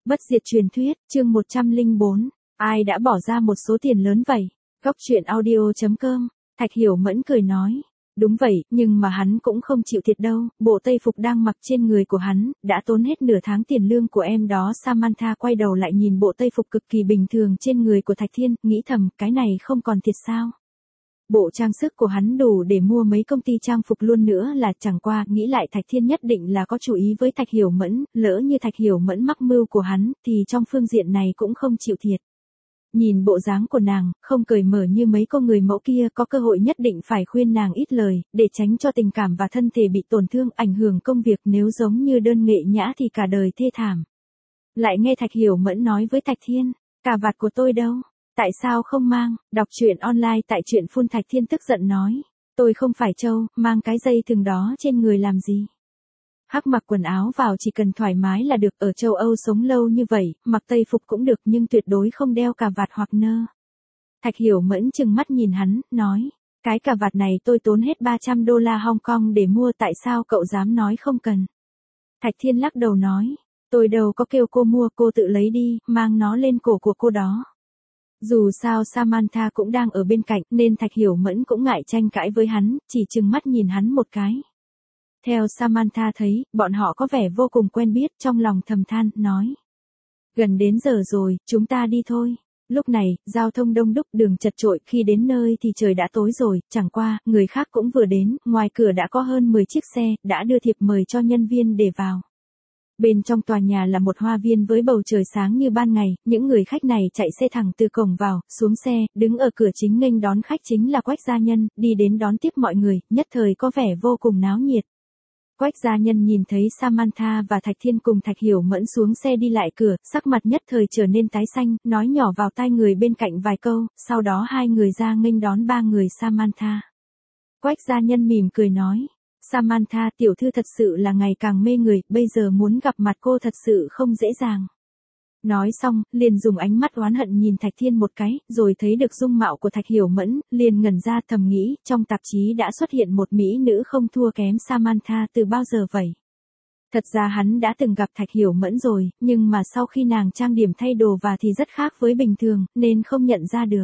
Bất diệt truyền thuyết, chương 104. Ai đã bỏ ra một số tiền lớn vậy? Góc truyện audio.com. Thạch Hiểu Mẫn cười nói. Đúng vậy, nhưng mà hắn cũng không chịu thiệt đâu, bộ tây phục đang mặc trên người của hắn, đã tốn hết nửa tháng tiền lương của em đó. Samantha quay đầu lại nhìn bộ tây phục cực kỳ bình thường trên người của Thạch Thiên, nghĩ thầm, cái này không còn thiệt sao? Bộ trang sức của hắn đủ để mua mấy công ty trang phục luôn nữa là, chẳng qua, nghĩ lại Thạch Thiên nhất định là có chú ý với Thạch Hiểu Mẫn, lỡ như Thạch Hiểu Mẫn mắc mưu của hắn, thì trong phương diện này cũng không chịu thiệt. Nhìn bộ dáng của nàng, không cởi mở như mấy cô người mẫu kia, có cơ hội nhất định phải khuyên nàng ít lời, để tránh cho tình cảm và thân thể bị tổn thương, ảnh hưởng công việc. Nếu giống như đơn nghệ nhã thì cả đời thê thảm. Lại nghe Thạch Hiểu Mẫn nói với Thạch Thiên, cà vạt của tôi đâu? Tại sao không mang? Đọc truyện online tại truyện phun. Thạch Thiên tức giận nói, tôi không phải trâu, mang cái dây thừng đó trên người làm gì? Hắc mặc quần áo vào chỉ cần thoải mái là được, ở châu Âu sống lâu như vậy, mặc tây phục cũng được nhưng tuyệt đối không đeo cà vạt hoặc nơ. Thạch Hiểu Mẫn trừng mắt nhìn hắn, nói, cái cà vạt này tôi tốn hết $300 Hong Kong để mua, tại sao cậu dám nói không cần? Thạch Thiên lắc đầu nói, tôi đâu có kêu cô mua, cô tự lấy đi, mang nó lên cổ của cô đó. Dù sao Samantha cũng đang ở bên cạnh nên Thạch Hiểu Mẫn cũng ngại tranh cãi với hắn, chỉ trừng mắt nhìn hắn một cái. Theo Samantha thấy, bọn họ có vẻ vô cùng quen biết, trong lòng thầm than, nói. Gần đến giờ rồi, chúng ta đi thôi. Lúc này, giao thông đông đúc, đường chật chội, khi đến nơi thì trời đã tối rồi, chẳng qua, người khác cũng vừa đến, ngoài cửa đã có hơn 10 chiếc xe, đã đưa thiệp mời cho nhân viên để vào. Bên trong tòa nhà là một hoa viên với bầu trời sáng như ban ngày, những người khách này chạy xe thẳng từ cổng vào, xuống xe, đứng ở cửa chính nghênh đón khách chính là Quách gia nhân, đi đến đón tiếp mọi người, nhất thời có vẻ vô cùng náo nhiệt. Quách gia nhân nhìn thấy Samantha và Thạch Thiên cùng Thạch Hiểu Mẫn xuống xe đi lại cửa, sắc mặt nhất thời trở nên tái xanh, nói nhỏ vào tai người bên cạnh vài câu, sau đó hai người ra nghênh đón ba người Samantha. Quách gia nhân mỉm cười nói, Samantha tiểu thư thật sự là ngày càng mê người, bây giờ muốn gặp mặt cô thật sự không dễ dàng. Nói xong, liền dùng ánh mắt oán hận nhìn Thạch Thiên một cái, rồi thấy được dung mạo của Thạch Hiểu Mẫn, liền ngẩn ra thầm nghĩ, trong tạp chí đã xuất hiện một mỹ nữ không thua kém Samantha từ bao giờ vậy. Thật ra hắn đã từng gặp Thạch Hiểu Mẫn rồi, nhưng mà sau khi nàng trang điểm thay đồ và thì rất khác với bình thường, nên không nhận ra được.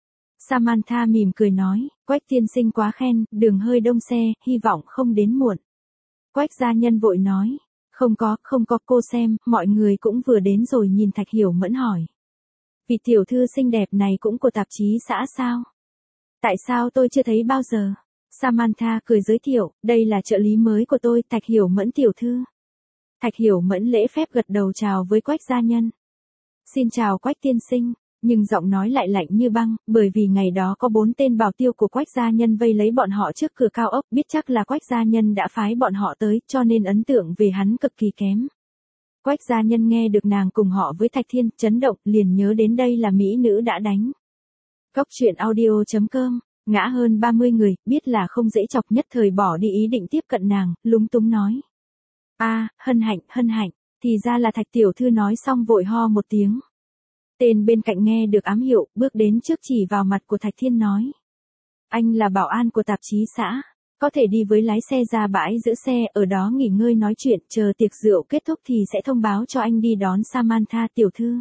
Samantha mỉm cười nói, Quách tiên sinh quá khen, đường hơi đông xe, hy vọng không đến muộn. Quách gia nhân vội nói, không có, cô xem, mọi người cũng vừa đến rồi. Nhìn Thạch Hiểu Mẫn hỏi, vị tiểu thư xinh đẹp này cũng của tạp chí xã sao? Tại sao tôi chưa thấy bao giờ? Samantha cười giới thiệu, đây là trợ lý mới của tôi, Thạch Hiểu Mẫn tiểu thư. Thạch Hiểu Mẫn lễ phép gật đầu chào với Quách gia nhân. Xin chào Quách tiên sinh. Nhưng giọng nói lại lạnh như băng, bởi vì ngày đó có 4 tên bảo tiêu của Quách gia nhân vây lấy bọn họ trước cửa cao ốc, biết chắc là Quách gia nhân đã phái bọn họ tới, cho nên ấn tượng về hắn cực kỳ kém. Quách gia nhân nghe được nàng cùng họ với Thạch Thiên, chấn động, liền nhớ đến đây là mỹ nữ đã đánh. Góc truyện audio.com, ngã hơn 30 người, biết là không dễ chọc, nhất thời bỏ đi ý định tiếp cận nàng, lúng túng nói. Hân hạnh, thì ra là Thạch tiểu thư. Nói xong vội ho một tiếng. Tên bên cạnh nghe được ám hiệu, bước đến trước chỉ vào mặt của Thạch Thiên nói. Anh là bảo an của tạp chí xã, có thể đi với lái xe ra bãi giữ xe, ở đó nghỉ ngơi nói chuyện, chờ tiệc rượu kết thúc thì sẽ thông báo cho anh đi đón Samantha tiểu thư.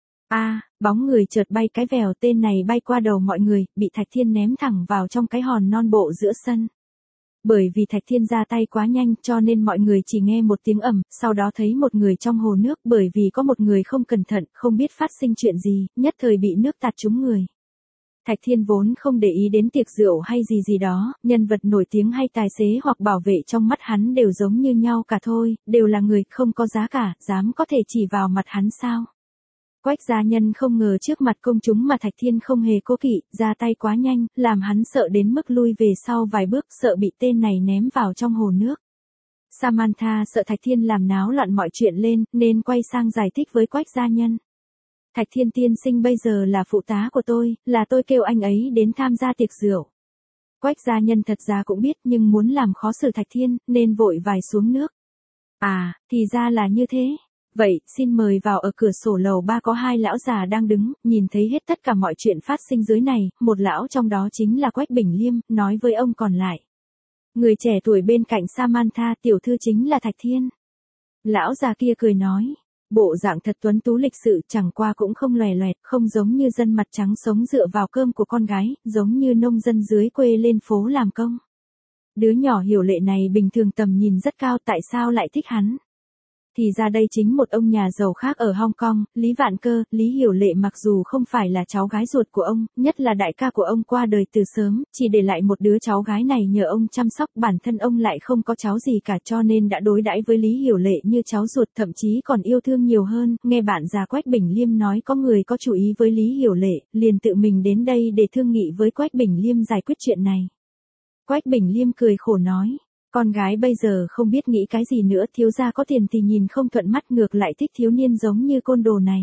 Bóng người chợt bay cái vèo, tên này bay qua đầu mọi người, bị Thạch Thiên ném thẳng vào trong cái hòn non bộ giữa sân. Bởi vì Thạch Thiên ra tay quá nhanh cho nên mọi người chỉ nghe một tiếng ầm, sau đó thấy một người trong hồ nước, bởi vì có một người không cẩn thận, không biết phát sinh chuyện gì, nhất thời bị nước tạt trúng người. Thạch Thiên vốn không để ý đến tiệc rượu hay gì đó, nhân vật nổi tiếng hay tài xế hoặc bảo vệ trong mắt hắn đều giống như nhau cả thôi, đều là người không có giá cả, dám có thể chỉ vào mặt hắn sao? Quách gia nhân không ngờ trước mặt công chúng mà Thạch Thiên không hề cố kỵ, ra tay quá nhanh, làm hắn sợ đến mức lui về sau vài bước, sợ bị tên này ném vào trong hồ nước. Samantha sợ Thạch Thiên làm náo loạn mọi chuyện lên, nên quay sang giải thích với Quách gia nhân. Thạch Thiên tiên sinh bây giờ là phụ tá của tôi, là tôi kêu anh ấy đến tham gia tiệc rượu. Quách gia nhân thật ra cũng biết nhưng muốn làm khó xử Thạch Thiên, nên vội vài xuống nước. Thì ra là như thế. Vậy, xin mời vào. Ở cửa sổ lầu 3 có hai lão già đang đứng, nhìn thấy hết tất cả mọi chuyện phát sinh dưới này, một lão trong đó chính là Quách Bình Liêm, nói với ông còn lại. Người trẻ tuổi bên cạnh Samantha tiểu thư chính là Thạch Thiên. Lão già kia cười nói, Bộ dạng thật tuấn tú lịch sự, chẳng qua cũng không lòe loẹt, không giống như dân mặt trắng sống dựa vào cơm của con gái, giống như nông dân dưới quê lên phố làm công. Đứa nhỏ Hiểu Lệ này bình thường tầm nhìn rất cao, tại sao lại thích hắn? Thì ra đây chính một ông nhà giàu khác ở Hong Kong, Lý Vạn Cơ. Lý Hiểu Lệ mặc dù không phải là cháu gái ruột của ông, nhất là đại ca của ông qua đời từ sớm, chỉ để lại một đứa cháu gái này nhờ ông chăm sóc, bản thân ông lại không có cháu gì cả, cho nên đã đối đãi với Lý Hiểu Lệ như cháu ruột, thậm chí còn yêu thương nhiều hơn. Nghe bạn già Quách Bình Liêm nói có người có chú ý với Lý Hiểu Lệ, liền tự mình đến đây để thương nghị với Quách Bình Liêm giải quyết chuyện này. Quách Bình Liêm cười khổ nói, con gái bây giờ không biết nghĩ cái gì nữa, thiếu gia có tiền thì nhìn không thuận mắt, ngược lại thích thiếu niên giống như côn đồ này.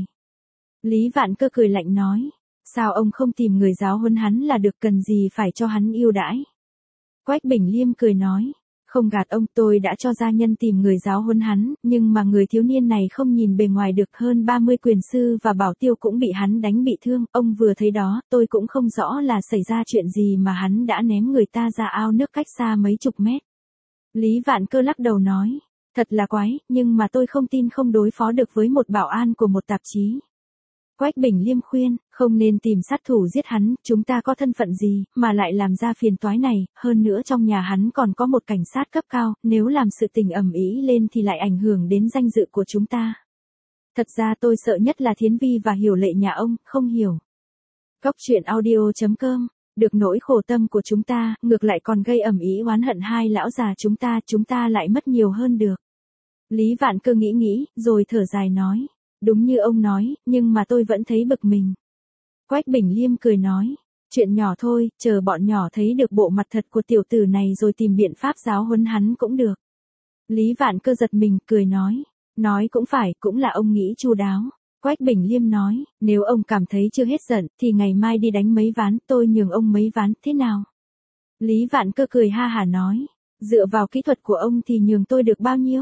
Lý Vạn Cơ cười lạnh nói, sao ông không tìm người giáo huấn hắn là được, cần gì phải cho hắn ưu đãi. Quách Bình Liêm cười nói, không gạt ông, tôi đã cho gia nhân tìm người giáo huấn hắn, nhưng mà người thiếu niên này không nhìn bề ngoài được, hơn 30 quyền sư và bảo tiêu cũng bị hắn đánh bị thương, ông vừa thấy đó, tôi cũng không rõ là xảy ra chuyện gì mà hắn đã ném người ta ra ao nước cách xa mấy chục mét. Lý Vạn Cơ lắc đầu nói, thật là quái, nhưng mà tôi không tin không đối phó được với một bảo an của một tạp chí. Quách Bình Liêm khuyên, không nên tìm sát thủ giết hắn, chúng ta có thân phận gì, mà lại làm ra phiền toái này, hơn nữa trong nhà hắn còn có một cảnh sát cấp cao, nếu làm sự tình ầm ĩ lên thì lại ảnh hưởng đến danh dự của chúng ta. Thật ra tôi sợ nhất là Thiến Vi và Hiểu Lệ nhà ông, không hiểu. Cóc truyện audio.com, được nỗi khổ tâm của chúng ta, ngược lại còn gây ầm ĩ oán hận hai lão già chúng ta lại mất nhiều hơn được. Lý Vạn Cơ nghĩ, rồi thở dài nói, đúng như ông nói, nhưng mà tôi vẫn thấy bực mình. Quách Bình Liêm cười nói, chuyện nhỏ thôi, chờ bọn nhỏ thấy được bộ mặt thật của tiểu tử này rồi tìm biện pháp giáo huấn hắn cũng được. Lý Vạn Cơ giật mình, cười nói cũng phải, cũng là ông nghĩ chu đáo. Quách Bình Liêm nói, nếu ông cảm thấy chưa hết giận, thì ngày mai đi đánh mấy ván, tôi nhường ông mấy ván, thế nào? Lý Vạn Cơ cười ha hả nói, dựa vào kỹ thuật của ông thì nhường tôi được bao nhiêu?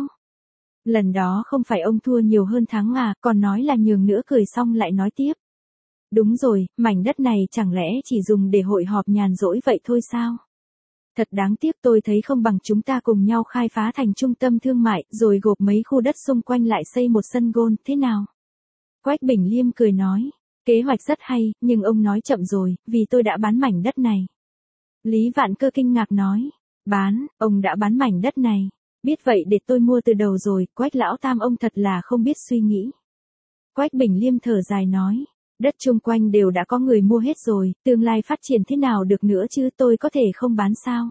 Lần đó không phải ông thua nhiều hơn thắng à, còn nói là nhường nữa, cười xong lại nói tiếp. Đúng rồi, mảnh đất này chẳng lẽ chỉ dùng để hội họp nhàn rỗi vậy thôi sao? Thật đáng tiếc, tôi thấy không bằng chúng ta cùng nhau khai phá thành trung tâm thương mại, rồi gộp mấy khu đất xung quanh lại xây một sân golf, thế nào? Quách Bình Liêm cười nói, kế hoạch rất hay, nhưng ông nói chậm rồi, vì tôi đã bán mảnh đất này. Lý Vạn Cơ kinh ngạc nói, bán, ông đã bán mảnh đất này. Biết vậy để tôi mua từ đầu rồi, Quách lão tam ông thật là không biết suy nghĩ. Quách Bình Liêm thở dài nói, đất chung quanh đều đã có người mua hết rồi, tương lai phát triển thế nào được nữa chứ, tôi có thể không bán sao?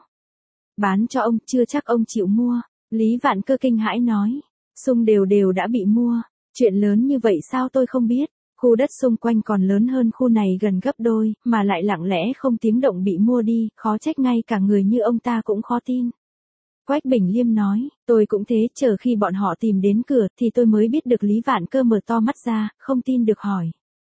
Bán cho ông, chưa chắc ông chịu mua. Lý Vạn Cơ kinh hãi nói, xung đều đã bị mua. Chuyện lớn như vậy sao tôi không biết, khu đất xung quanh còn lớn hơn khu này gần gấp đôi, mà lại lặng lẽ không tiếng động bị mua đi, khó trách ngay cả người như ông ta cũng khó tin. Quách Bình Liêm nói, tôi cũng thế, chờ khi bọn họ tìm đến cửa thì tôi mới biết được. Lý Vạn Cơ mở to mắt ra, không tin được hỏi.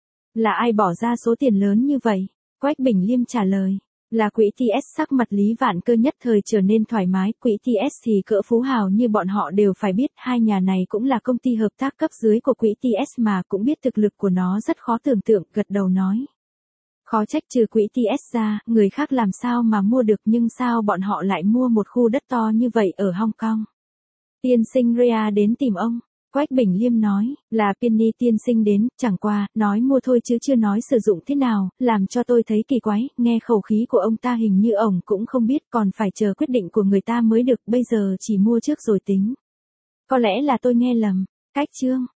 Là ai bỏ ra số tiền lớn như vậy? Quách Bình Liêm trả lời, là Quỹ TS. Sắc mặt Lý Vạn Cơ nhất thời trở nên thoải mái, Quỹ TS thì cỡ phú hào như bọn họ đều phải biết, hai nhà này cũng là công ty hợp tác cấp dưới của Quỹ TS mà, cũng biết thực lực của nó rất khó tưởng tượng, gật đầu nói. Khó trách, trừ Quỹ TS ra, người khác làm sao mà mua được, nhưng sao bọn họ lại mua một khu đất to như vậy ở Hong Kong? Tiên sinh Rea đến tìm ông. Quách Bình Liêm nói, là Penny tiên sinh đến, chẳng qua, nói mua thôi chứ chưa nói sử dụng thế nào, làm cho tôi thấy kỳ quái, nghe khẩu khí của ông ta hình như ổng cũng không biết, còn phải chờ quyết định của người ta mới được, bây giờ chỉ mua trước rồi tính. Có lẽ là tôi nghe lầm. Cách chương